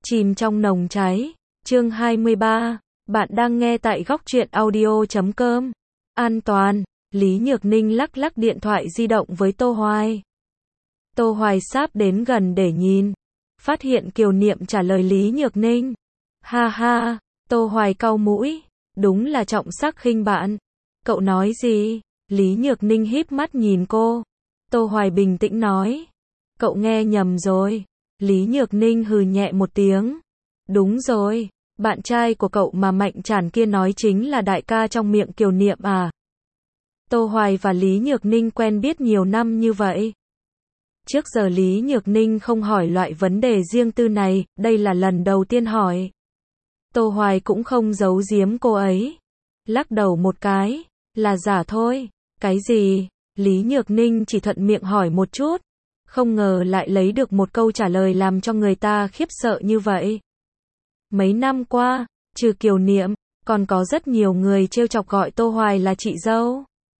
Chìm trong nồng cháy. Chương 23. Bạn đang nghe tại góc truyện audio.com. An toàn. Lý Nhược Ninh lắc lắc điện thoại di động với Tô Hoài. Tô Hoài sáp đến gần để nhìn. Phát hiện Kiều Niệm trả lời Lý Nhược Ninh. Ha ha. Tô Hoài cau mũi. Đúng là trọng sắc khinh bạn. Cậu nói gì? Lý Nhược Ninh híp mắt nhìn cô. Tô Hoài bình tĩnh nói. Cậu nghe nhầm rồi. Lý Nhược Ninh hừ nhẹ một tiếng. Đúng rồi. Bạn trai của cậu mà Mạnh Trản kia nói chính là đại ca trong miệng Kiều Niệm à? Tô Hoài và Lý Nhược Ninh quen biết nhiều năm như vậy. Trước giờ Lý Nhược Ninh không hỏi loại vấn đề riêng tư này, đây là lần đầu tiên hỏi. Tô Hoài cũng không giấu giếm cô ấy. Lắc đầu một cái, là giả thôi. Cái gì? Lý Nhược Ninh chỉ thuận miệng hỏi một chút. Không ngờ lại lấy được một câu trả lời làm cho người ta khiếp sợ như vậy. Mấy năm qua, trừ Kiều Niệm, còn có rất nhiều người trêu chọc gọi Tô Hoài là chị dâu.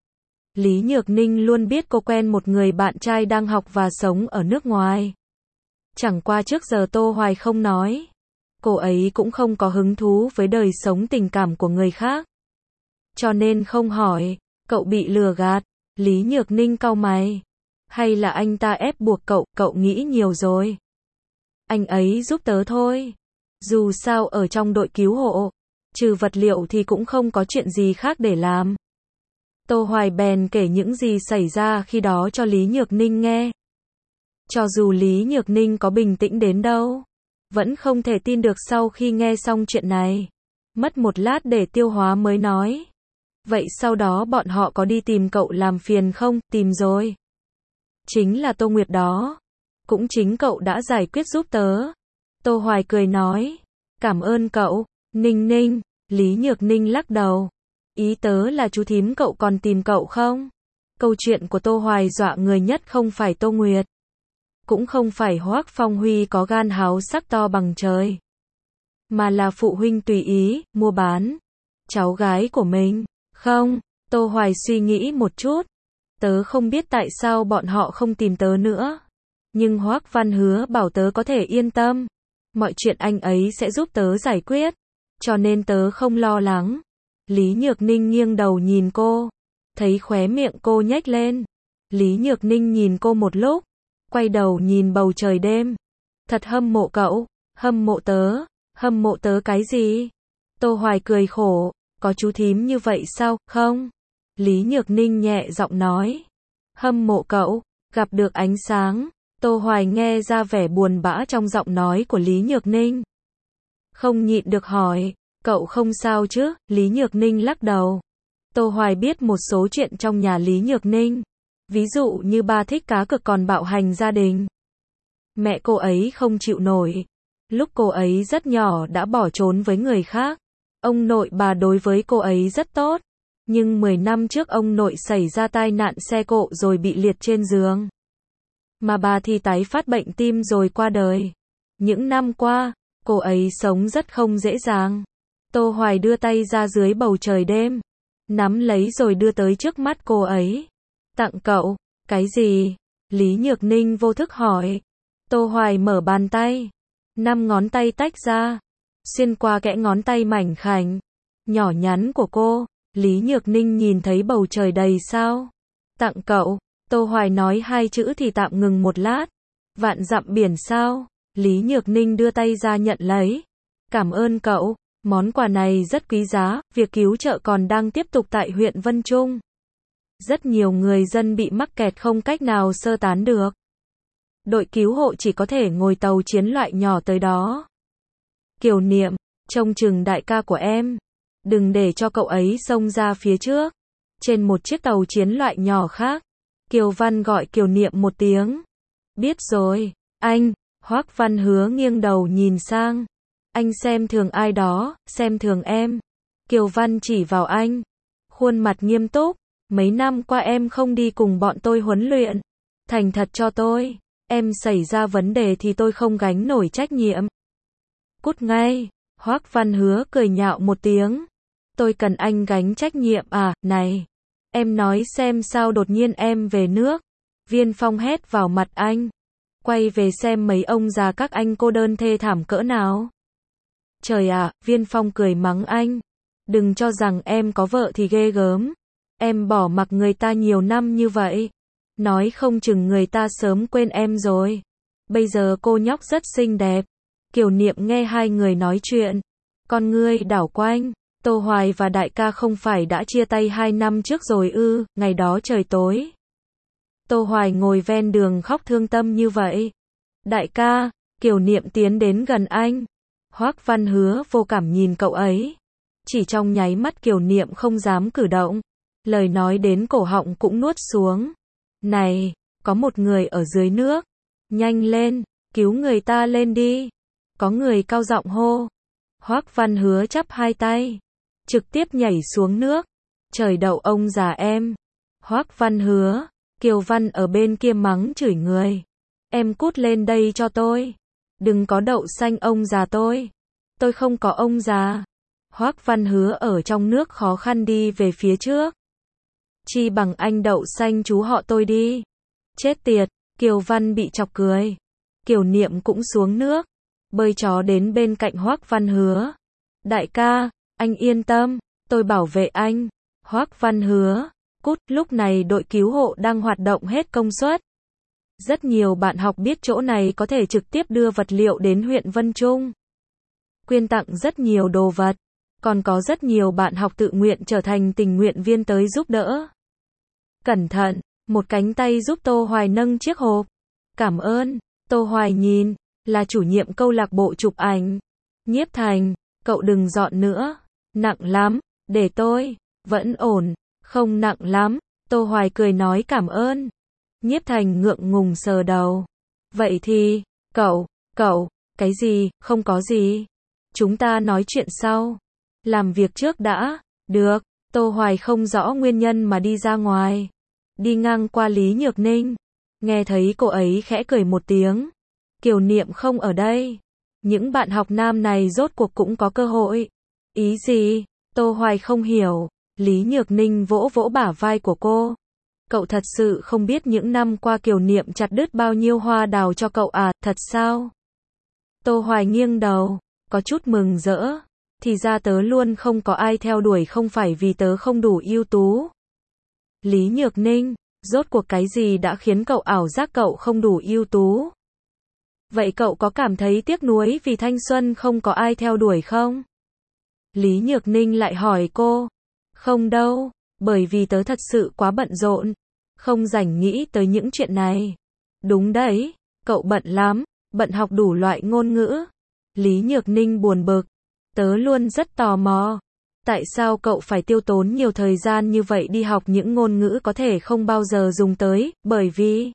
Lý Nhược Ninh luôn biết cô quen một người bạn trai đang học và sống ở nước ngoài. Chẳng qua trước giờ Tô Hoài không nói. Cô ấy cũng không có hứng thú với đời sống tình cảm của người khác. Cho nên không hỏi. Cậu bị lừa gạt. Lý Nhược Ninh cau mày. Hay là anh ta ép buộc cậu nghĩ nhiều rồi. Anh ấy giúp tớ thôi. Dù sao ở trong đội cứu hộ, trừ vật liệu thì cũng không có chuyện gì khác để làm. Tô Hoài bèn kể những gì xảy ra khi đó cho Lý Nhược Ninh nghe. Cho dù Lý Nhược Ninh có bình tĩnh đến đâu, vẫn không thể tin được sau khi nghe xong chuyện này. Mất một lát để tiêu hóa mới nói. Vậy sau đó bọn họ có đi tìm cậu làm phiền không? Tìm rồi. Chính là Tô Nguyệt đó. Cũng chính cậu đã giải quyết giúp tớ. Tô Hoài cười nói. Cảm ơn cậu. Ninh Ninh. Lý Nhược Ninh lắc đầu. Ý tớ là chú thím cậu còn tìm cậu không? Câu chuyện của Tô Hoài dọa người nhất không phải Tô Nguyệt. Cũng không phải Hoắc Phong Huy có gan háo sắc to bằng trời. Mà là phụ huynh tùy ý, mua bán. Cháu gái của mình. Không, Tô Hoài suy nghĩ một chút. Tớ không biết tại sao bọn họ không tìm tớ nữa. Nhưng Hoắc Văn hứa bảo tớ có thể yên tâm. Mọi chuyện anh ấy sẽ giúp tớ giải quyết. Cho nên tớ không lo lắng. Lý Nhược Ninh nghiêng đầu nhìn cô. Thấy khóe miệng cô nhếch lên. Lý Nhược Ninh nhìn cô một lúc. Quay đầu nhìn bầu trời đêm. Thật hâm mộ cậu. Hâm mộ tớ. Hâm mộ tớ cái gì? Tô Hoài cười khổ. Có chú thím như vậy sao, không? Lý Nhược Ninh nhẹ giọng nói. Hâm mộ cậu. Gặp được ánh sáng. Tô Hoài nghe ra vẻ buồn bã trong giọng nói của Lý Nhược Ninh. Không nhịn được hỏi. Cậu không sao chứ? Lý Nhược Ninh lắc đầu. Tô Hoài biết một số chuyện trong nhà Lý Nhược Ninh. Ví dụ như ba thích cá cược còn bạo hành gia đình. Mẹ cô ấy không chịu nổi. Lúc cô ấy rất nhỏ đã bỏ trốn với người khác. Ông nội bà đối với cô ấy rất tốt. Nhưng 10 năm trước ông nội xảy ra tai nạn xe cộ rồi bị liệt trên giường. Mà bà thì tái phát bệnh tim rồi qua đời. Những năm qua, cô ấy sống rất không dễ dàng. Tô Hoài đưa tay ra dưới bầu trời đêm. Nắm lấy rồi đưa tới trước mắt cô ấy. Tặng cậu. Cái gì? Lý Nhược Ninh vô thức hỏi. Tô Hoài mở bàn tay. 5 ngón tay tách ra. Xuyên qua kẽ ngón tay mảnh khảnh. Nhỏ nhắn của cô. Lý Nhược Ninh nhìn thấy bầu trời đầy sao. Tặng cậu. Tô Hoài nói 2 chữ thì tạm ngừng một lát. Vạn dặm biển sao. Lý Nhược Ninh đưa tay ra nhận lấy. Cảm ơn cậu. Món quà này rất quý giá. Việc cứu trợ còn đang tiếp tục tại huyện Vân Trung. Rất nhiều người dân bị mắc kẹt không cách nào sơ tán được. Đội cứu hộ chỉ có thể ngồi tàu chiến loại nhỏ tới đó. Kiều Niệm, trông chừng đại ca của em. Đừng để cho cậu ấy xông ra phía trước. Trên một chiếc tàu chiến loại nhỏ khác, Kiều Văn gọi Kiều Niệm một tiếng. Biết rồi, anh. Hoắc Văn hứa nghiêng đầu nhìn sang. Anh xem thường ai đó, xem thường em. Kiều Văn chỉ vào anh. Khuôn mặt nghiêm túc. Mấy năm qua em không đi cùng bọn tôi huấn luyện. Thành thật cho tôi. Em xảy ra vấn đề thì tôi không gánh nổi trách nhiệm. Cút ngay. Hoắc Văn hứa cười nhạo một tiếng. Tôi cần anh gánh trách nhiệm à? Này. Em nói xem sao đột nhiên em về nước. Viên Phong hét vào mặt anh. Quay về xem mấy ông già các anh cô đơn thê thảm cỡ nào. Trời ạ, Viên Phong cười mắng anh. Đừng cho rằng em có vợ thì ghê gớm. Em bỏ mặc người ta nhiều năm như vậy. Nói không chừng người ta sớm quên em rồi. Bây giờ cô nhóc rất xinh đẹp. Kiều Niệm nghe hai người nói chuyện. Con ngươi đảo quanh. Tô Hoài và đại ca không phải đã chia tay 2 năm trước rồi ư? Ngày đó trời tối. Tô Hoài ngồi ven đường khóc thương tâm như vậy. Đại ca, Kiều Niệm tiến đến gần anh. Hoắc Văn Hứa vô cảm nhìn cậu ấy. Chỉ trong nháy mắt Kiều Niệm không dám cử động. Lời nói đến cổ họng cũng nuốt xuống. Này, có một người ở dưới nước. Nhanh lên, cứu người ta lên đi. Có người cao giọng hô. Hoắc Văn Hứa chắp hai tay. Trực tiếp nhảy xuống nước. Trời đậu ông già em. Hoắc Văn Hứa. Kiều Văn ở bên kia mắng chửi người. Em cút lên đây cho tôi. Đừng có đậu xanh ông già tôi. Tôi không có ông già. Hoắc Văn Hứa ở trong nước khó khăn đi về phía trước. Chi bằng anh đậu xanh chú họ tôi đi. Chết tiệt, Kiều Văn bị chọc cười. Kiều Niệm cũng xuống nước. Bơi chó đến bên cạnh Hoắc Văn Hứa. Đại ca, anh yên tâm, tôi bảo vệ anh. Hoắc Văn Hứa. Cút, lúc này đội cứu hộ đang hoạt động hết công suất. Rất nhiều bạn học biết chỗ này có thể trực tiếp đưa vật liệu đến huyện Vân Trung. Quyên tặng rất nhiều đồ vật. Còn có rất nhiều bạn học tự nguyện trở thành tình nguyện viên tới giúp đỡ. Cẩn thận, một cánh tay giúp Tô Hoài nâng chiếc hộp. Cảm ơn, Tô Hoài nhìn, là chủ nhiệm câu lạc bộ chụp ảnh. Nhiếp Thành, cậu đừng dọn nữa. Nặng lắm, để tôi, vẫn ổn. Không nặng lắm, Tô Hoài cười nói cảm ơn. Nhiếp Thành ngượng ngùng sờ đầu. Vậy thì, cậu, cái gì, không có gì. Chúng ta nói chuyện sau. Làm việc trước đã, được. Tô Hoài không rõ nguyên nhân mà đi ra ngoài. Đi ngang qua Lý Nhược Ninh. Nghe thấy cô ấy khẽ cười một tiếng. Kiều Niệm không ở đây. Những bạn học nam này rốt cuộc cũng có cơ hội. Ý gì? Tô Hoài không hiểu. Lý Nhược Ninh vỗ vỗ bả vai của cô. Cậu thật sự không biết những năm qua Kiều Niệm chặt đứt bao nhiêu hoa đào cho cậu à, thật sao? Tô Hoài nghiêng đầu, có chút mừng rỡ. Thì ra tớ luôn không có ai theo đuổi không phải vì tớ không đủ ưu tú. Lý Nhược Ninh, rốt cuộc cái gì đã khiến cậu ảo giác cậu không đủ ưu tú? Vậy cậu có cảm thấy tiếc nuối vì thanh xuân không có ai theo đuổi không? Lý Nhược Ninh lại hỏi cô. Không đâu, bởi vì tớ thật sự quá bận rộn. Không rảnh nghĩ tới những chuyện này. Đúng đấy, cậu bận lắm, bận học đủ loại ngôn ngữ. Lý Nhược Ninh buồn bực. Tớ luôn rất tò mò. Tại sao cậu phải tiêu tốn nhiều thời gian như vậy đi học những ngôn ngữ có thể không bao giờ dùng tới, bởi vì...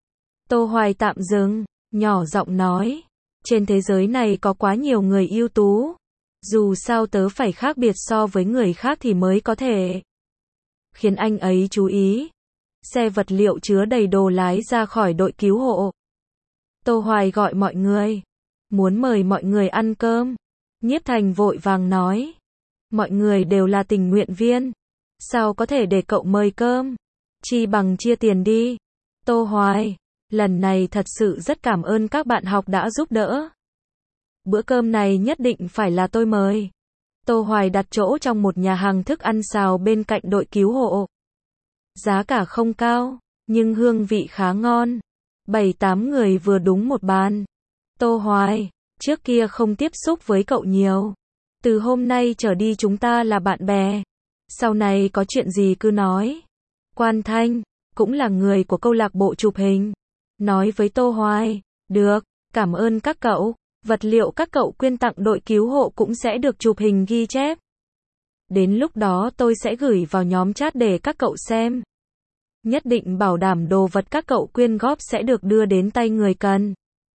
Tô Hoài tạm dừng, nhỏ giọng nói. Trên thế giới này có quá nhiều người ưu tú. Dù sao tớ phải khác biệt so với người khác thì mới có thể khiến anh ấy chú ý. Xe vật liệu chứa đầy đồ lái ra khỏi đội cứu hộ. Tô Hoài gọi mọi người. Muốn mời mọi người ăn cơm. Nhiếp Thành vội vàng nói. Mọi người đều là tình nguyện viên. Sao có thể để cậu mời cơm? Chi bằng chia tiền đi. Tô Hoài. Lần này thật sự rất cảm ơn các bạn học đã giúp đỡ. Bữa cơm này nhất định phải là tôi mời. Tô Hoài đặt chỗ trong một nhà hàng thức ăn xào bên cạnh đội cứu hộ. Giá cả không cao, nhưng hương vị khá ngon. 7-8 người vừa đúng một bàn. Tô Hoài, trước kia không tiếp xúc với cậu nhiều. Từ hôm nay trở đi chúng ta là bạn bè. Sau này có chuyện gì cứ nói. Quan Thanh, cũng là người của câu lạc bộ chụp hình. Nói với Tô Hoài, được, cảm ơn các cậu. Vật liệu các cậu quyên tặng đội cứu hộ cũng sẽ được chụp hình ghi chép. Đến lúc đó tôi sẽ gửi vào nhóm chat để các cậu xem. Nhất định bảo đảm đồ vật các cậu quyên góp sẽ được đưa đến tay người cần.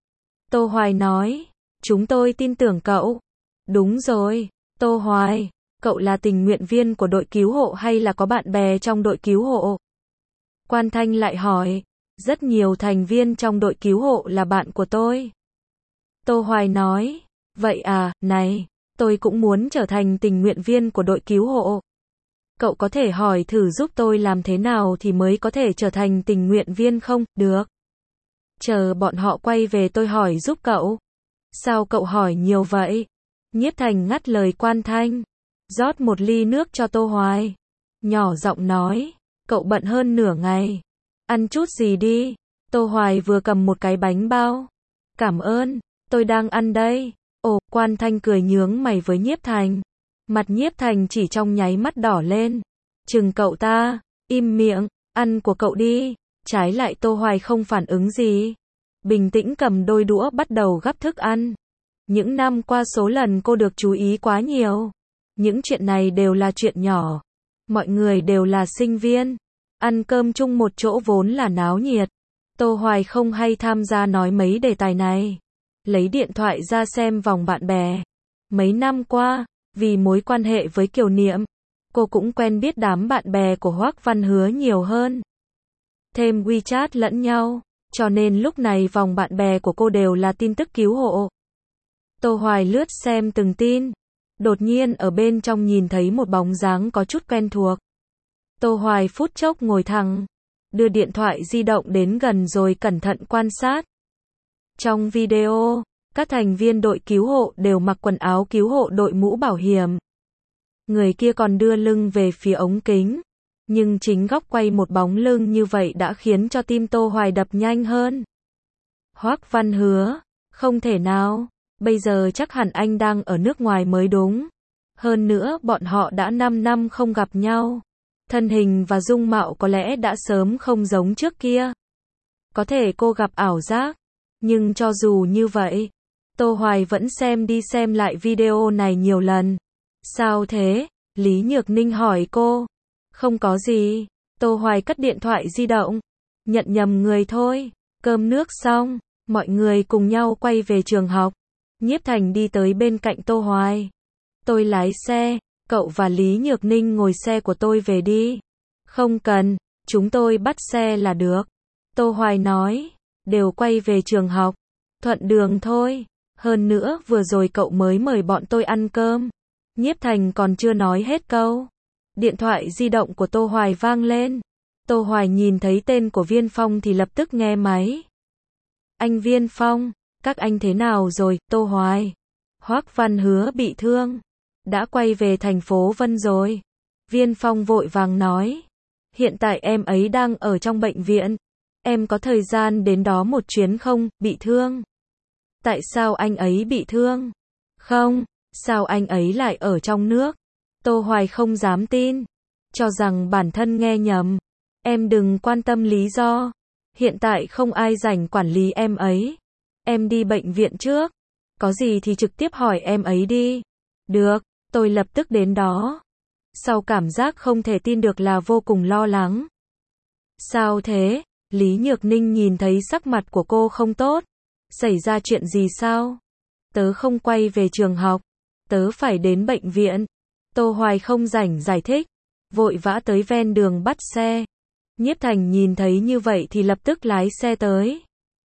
Tô Hoài nói, chúng tôi tin tưởng cậu. Đúng rồi, Tô Hoài, cậu là tình nguyện viên của đội cứu hộ hay là có bạn bè trong đội cứu hộ? Quan Thanh lại hỏi, rất nhiều thành viên trong đội cứu hộ là bạn của tôi. Tô Hoài nói, vậy à, này, tôi cũng muốn trở thành tình nguyện viên của đội cứu hộ. Cậu có thể hỏi thử giúp tôi làm thế nào thì mới có thể trở thành tình nguyện viên không? Được. Chờ bọn họ quay về tôi hỏi giúp cậu. Sao cậu hỏi nhiều vậy? Nhiếp Thành ngắt lời Quan Thanh. Rót một ly nước cho Tô Hoài. Nhỏ giọng nói, cậu bận hơn nửa ngày. Ăn chút gì đi. Tô Hoài vừa cầm một cái bánh bao. Cảm ơn, tôi đang ăn đây. Ồ, Quan Thanh cười nhướng mày với Nhiếp Thành. Mặt Nhiếp Thành chỉ trong nháy mắt đỏ lên. Chừng cậu ta, im miệng, ăn của cậu đi. Trái lại Tô Hoài không phản ứng gì. Bình tĩnh cầm đôi đũa bắt đầu gắp thức ăn. Những năm qua số lần cô được chú ý quá nhiều. Những chuyện này đều là chuyện nhỏ. Mọi người đều là sinh viên. Ăn cơm chung một chỗ vốn là náo nhiệt. Tô Hoài không hay tham gia nói mấy đề tài này. Lấy điện thoại ra xem vòng bạn bè. Mấy năm qua, vì mối quan hệ với Kiều Niệm, cô cũng quen biết đám bạn bè của Hoắc Văn Hứa nhiều hơn. Thêm WeChat lẫn nhau, cho nên lúc này vòng bạn bè của cô đều là tin tức cứu hộ. Tô Hoài lướt xem từng tin. Đột nhiên ở bên trong nhìn thấy một bóng dáng có chút quen thuộc. Tô Hoài phút chốc ngồi thẳng, đưa điện thoại di động đến gần rồi cẩn thận quan sát. Trong video, các thành viên đội cứu hộ đều mặc quần áo cứu hộ đội mũ bảo hiểm. Người kia còn đưa lưng về phía ống kính. Nhưng chính góc quay một bóng lưng như vậy đã khiến cho tim Tô Hoài đập nhanh hơn. Hoắc Văn Hứa, không thể nào, bây giờ chắc hẳn anh đang ở nước ngoài mới đúng. Hơn nữa bọn họ đã 5 năm không gặp nhau. Thân hình và dung mạo có lẽ đã sớm không giống trước kia. Có thể cô gặp ảo giác. Nhưng cho dù như vậy, Tô Hoài vẫn xem đi xem lại video này nhiều lần. Sao thế? Lý Nhược Ninh hỏi cô. Không có gì. Tô Hoài cất điện thoại di động. Nhận nhầm người thôi. Cơm nước xong, mọi người cùng nhau quay về trường học. Nhiếp Thành đi tới bên cạnh Tô Hoài. Tôi lái xe, cậu và Lý Nhược Ninh ngồi xe của tôi về đi. Không cần, chúng tôi bắt xe là được. Tô Hoài nói, đều quay về trường học. Thuận đường thôi. Hơn nữa vừa rồi cậu mới mời bọn tôi ăn cơm. Nhiếp Thành còn chưa nói hết câu. Điện thoại di động của Tô Hoài vang lên. Tô Hoài nhìn thấy tên của Viên Phong thì lập tức nghe máy. Anh Viên Phong, các anh thế nào rồi, Tô Hoài? Hoắc Văn Hứa bị thương. Đã quay về thành phố Vân rồi. Viên Phong vội vàng nói. Hiện tại em ấy đang ở trong bệnh viện. Em có thời gian đến đó một chuyến không, bị thương. Tại sao anh ấy bị thương? Không, sao anh ấy lại ở trong nước? Tô Hoài không dám tin. Cho rằng bản thân nghe nhầm. Em đừng quan tâm lý do. Hiện tại không ai rảnh quản lý em ấy. Em đi bệnh viện trước. Có gì thì trực tiếp hỏi em ấy đi. Được, tôi lập tức đến đó. Sau cảm giác không thể tin được là vô cùng lo lắng. Sao thế? Lý Nhược Ninh nhìn thấy sắc mặt của cô không tốt. Xảy ra chuyện gì sao? Tớ không quay về trường học. Tớ phải đến bệnh viện. Tô Hoài không rảnh giải thích. Vội vã tới ven đường bắt xe. Nhiếp Thành nhìn thấy như vậy thì lập tức lái xe tới.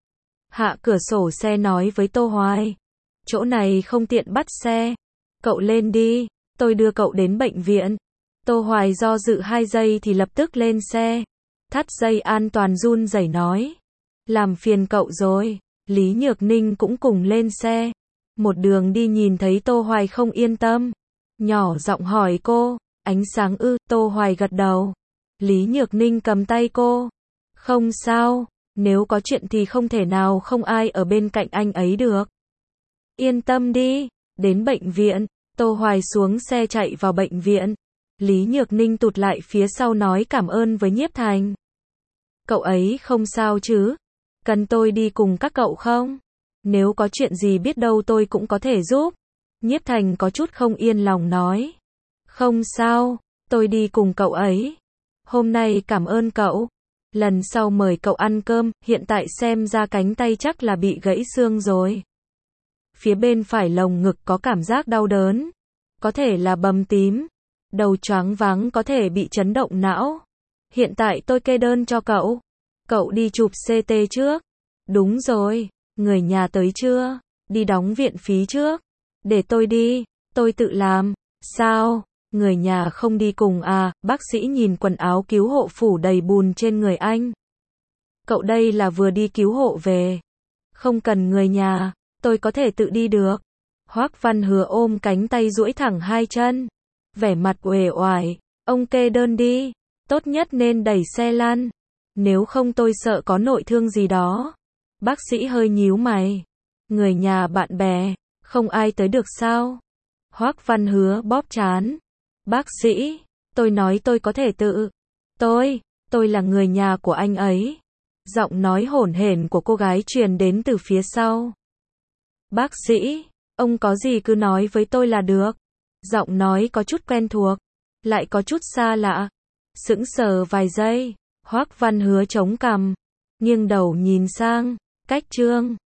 Hạ cửa sổ xe nói với Tô Hoài. Chỗ này không tiện bắt xe. Cậu lên đi, tôi đưa cậu đến bệnh viện. Tô Hoài do dự 2 giây thì lập tức lên xe. Thắt dây an toàn run rẩy nói. Làm phiền cậu rồi. Lý Nhược Ninh cũng cùng lên xe. Một đường đi nhìn thấy Tô Hoài không yên tâm. Nhỏ giọng hỏi cô, ánh sáng ư? Tô Hoài gật đầu. Lý Nhược Ninh cầm tay cô. Không sao, nếu có chuyện thì không thể nào không ai ở bên cạnh anh ấy được. Yên tâm đi, đến bệnh viện. Tô Hoài xuống xe chạy vào bệnh viện. Lý Nhược Ninh tụt lại phía sau nói cảm ơn với Nhiếp Thành. Cậu ấy không sao chứ? Cần tôi đi cùng các cậu không? Nếu có chuyện gì biết đâu tôi cũng có thể giúp. Nhiếp Thành có chút không yên lòng nói. Không sao, tôi đi cùng cậu ấy. Hôm nay cảm ơn cậu. Lần sau mời cậu ăn cơm, hiện tại xem ra cánh tay chắc là bị gãy xương rồi. Phía bên phải lồng ngực có cảm giác đau đớn. Có thể là bầm tím. Đầu choáng váng có thể bị chấn động não. Hiện tại tôi kê đơn cho cậu. Cậu đi chụp CT trước. Đúng rồi, người nhà tới chưa? Đi đóng viện phí trước. Để tôi đi, tôi tự làm. Sao? Người nhà không đi cùng à? Bác sĩ nhìn quần áo cứu hộ phủ đầy bùn trên người anh. Cậu đây là vừa đi cứu hộ về. Không cần người nhà, tôi có thể tự đi được. Hoắc Văn Hứa ôm cánh tay duỗi thẳng hai chân. Vẻ mặt uể oải, ông kê đơn đi. Tốt nhất nên đẩy xe lăn. Nếu không tôi sợ có nội thương gì đó. Bác sĩ hơi nhíu mày. Người nhà bạn bè, không ai tới được sao? Hoắc Văn Hứa bóp trán. Bác sĩ, tôi nói tôi có thể tự. Tôi là người nhà của anh ấy. Giọng nói hổn hển của cô gái truyền đến từ phía sau. Bác sĩ, ông có gì cứ nói với tôi là được. Giọng nói có chút quen thuộc, lại có chút xa lạ. Sững sờ vài giây, Hoắc Văn Hứa chống cằm, nghiêng đầu nhìn sang, Cách Trương.